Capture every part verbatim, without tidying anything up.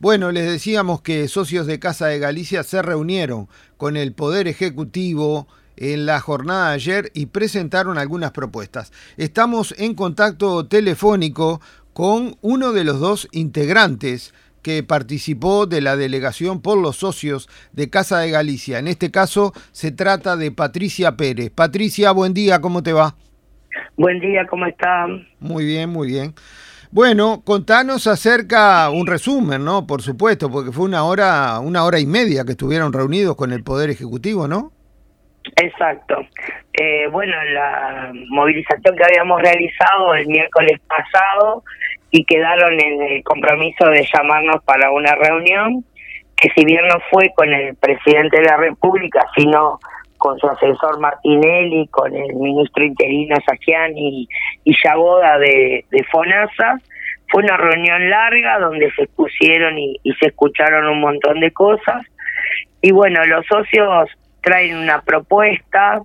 Bueno, les decíamos que socios de Casa de Galicia se reunieron con el Poder Ejecutivo en la jornada de ayer y presentaron algunas propuestas. Estamos en contacto telefónico con uno de los dos integrantes que participó de la delegación por los socios de Casa de Galicia. En este caso se trata de Patricia Pérez. Patricia, buen día, ¿cómo te va? Buen día, ¿cómo está? Muy bien, muy bien. Bueno, contanos acerca, un resumen, ¿no? Por supuesto, porque fue una hora, una hora y media que estuvieron reunidos con el Poder Ejecutivo, ¿no? Exacto. Eh, bueno, la movilización que habíamos realizado el miércoles pasado y quedaron en el compromiso de llamarnos para una reunión, que si bien no fue con el presidente de la República, sino con su asesor Martinelli, con el ministro interino Sagiani y Yagoda de, de FONASA. Fue una reunión larga donde se expusieron y, y se escucharon un montón de cosas. Y bueno, los socios traen una propuesta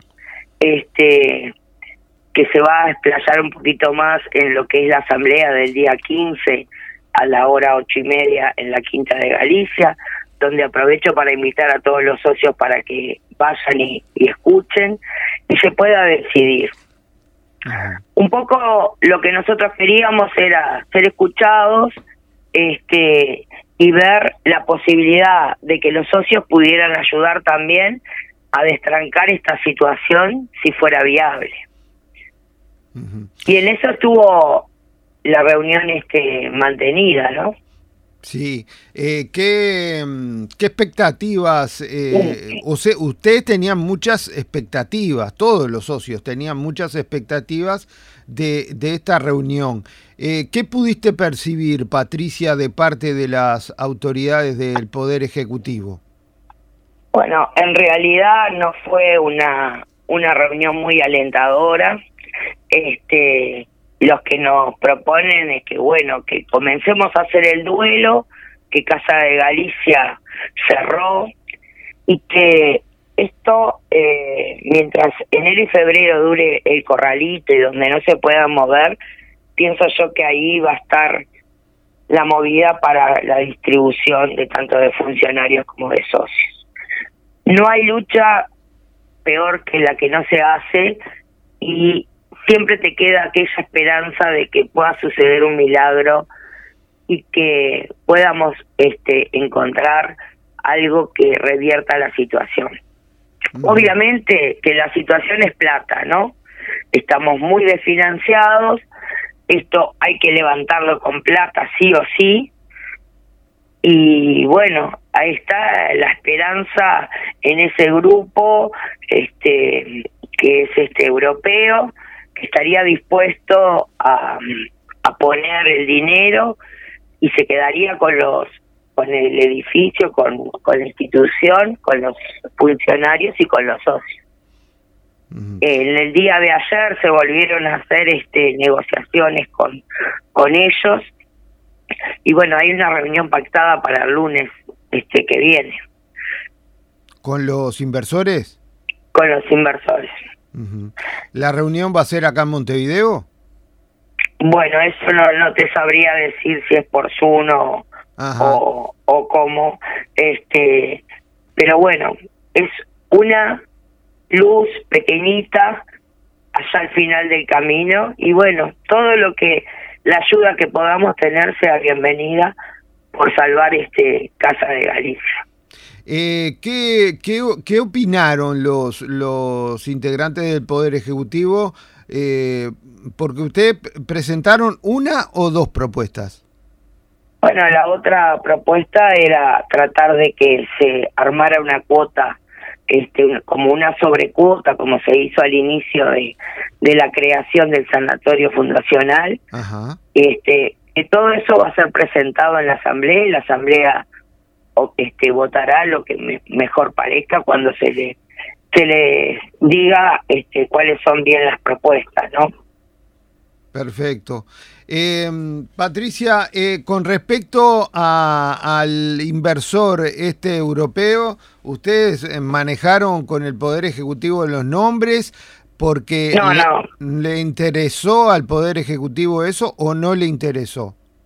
este que se va a explayar un poquito más en lo que es la asamblea del día quince a la hora ocho y media en la Quinta de Galicia, donde aprovecho para invitar a todos los socios para que vayan y, y escuchen y se pueda decidir. Ajá. Un poco lo que nosotros queríamos era ser escuchados este y ver la posibilidad de que los socios pudieran ayudar también a destrancar esta situación si fuera viable. Uh-huh. Y en eso estuvo la reunión este mantenida, ¿no? Sí, eh, ¿qué, qué expectativas? Eh, o sea, ustedes tenían muchas expectativas, todos los socios tenían muchas expectativas de, de esta reunión. Eh, ¿Qué pudiste percibir, Patricia, de parte de las autoridades del Poder Ejecutivo? Bueno, en realidad no fue una, una reunión muy alentadora. Este... Los que nos proponen es que, bueno, que comencemos a hacer el duelo, que Casa de Galicia cerró y que esto, eh, mientras enero y febrero dure el corralito y donde no se pueda mover, pienso yo que ahí va a estar la movida para la distribución de tanto de funcionarios como de socios. No hay lucha peor que la que no se hace y siempre te queda aquella esperanza de que pueda suceder un milagro y que podamos este encontrar algo que revierta la situación. Mm. Obviamente que la situación es plata, ¿no? Estamos muy desfinanciados, esto hay que levantarlo con plata sí o sí, y bueno, ahí está la esperanza en ese grupo este que es este europeo, que estaría dispuesto a, a poner el dinero y se quedaría con los con el edificio, con, con la institución, con los funcionarios y con los socios. Uh-huh. En el día de ayer se volvieron a hacer este negociaciones con, con ellos y bueno, hay una reunión pactada para el lunes este que viene. ¿Con los inversores? Con los inversores. Uh-huh. ¿La reunión va a ser acá en Montevideo? Bueno, eso no, no te sabría decir si es por Zoom o, o, o cómo, este, pero bueno, es una luz pequeñita allá al final del camino y bueno, todo lo que, la ayuda que podamos tener sea bienvenida por salvar este Casa de Galicia. Eh, ¿qué, qué, ¿Qué opinaron los, los integrantes del Poder Ejecutivo? Eh, porque ustedes presentaron una o dos propuestas. Bueno, la otra propuesta era tratar de que se armara una cuota, este, como una sobrecuota, como se hizo al inicio de, de la creación del sanatorio fundacional. Ajá. Este, que todo eso va a ser presentado en la asamblea y la asamblea este votará lo que me, mejor parezca cuando se le se le diga este cuáles son bien las propuestas, ¿no? Perfecto. Eh, Patricia, eh, con respecto a, al inversor este europeo, ¿ustedes manejaron con el Poder Ejecutivo los nombres porque no, le, no. le interesó al Poder Ejecutivo eso o no le interesó?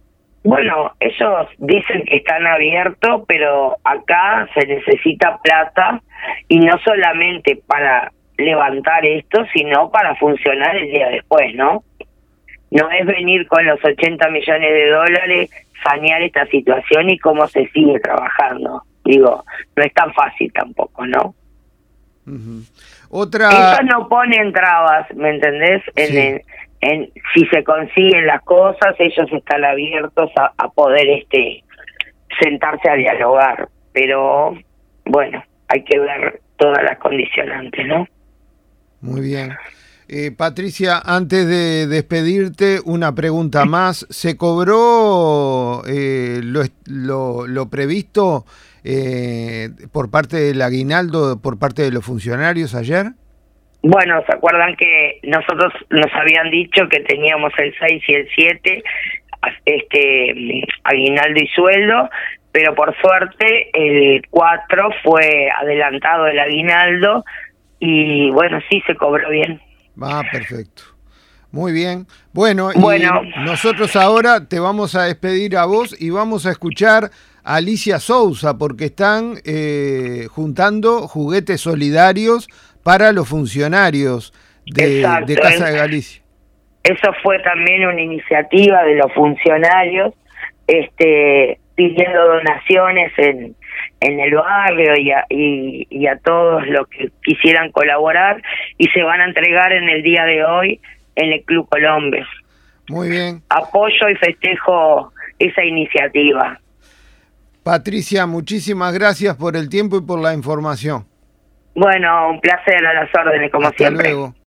Bueno, ellos dicen que están abiertos, pero acá se necesita plata y no solamente para levantar esto, sino para funcionar el día después, ¿no? No es venir con los ochenta millones de dólares, sanear esta situación y cómo se sigue trabajando. Digo, no es tan fácil tampoco, ¿no? Uh-huh. Otra... Ellos no ponen trabas, ¿me entendés? En, Sí. en, en si se consiguen las cosas, ellos están abiertos a, a poder este sentarse a dialogar. Pero, bueno, hay que ver todas las condicionantes, ¿no? Muy bien. Eh, Patricia, antes de despedirte, una pregunta más. ¿Se cobró eh, lo, lo, lo previsto eh, por parte del aguinaldo, por parte de los funcionarios ayer? Bueno, ¿se acuerdan que nosotros nos habían dicho que teníamos el seis y el siete, este, aguinaldo y sueldo, pero por suerte el cuatro fue adelantado el aguinaldo y bueno, sí se cobró bien. Ah, perfecto. Muy bien. Bueno, Bueno. y nosotros ahora te vamos a despedir a vos y vamos a escuchar a Alicia Souza porque están eh, juntando juguetes solidarios para los funcionarios de, de Casa de Galicia. Eso fue también una iniciativa de los funcionarios, este, pidiendo donaciones en en el barrio y a, y, y a todos los que quisieran colaborar y se van a entregar en el día de hoy en el Club Colombes. Muy bien. Apoyo y festejo esa iniciativa. Patricia, muchísimas gracias por el tiempo y por la información. Bueno, un placer, a las órdenes como Hasta siempre. Luego.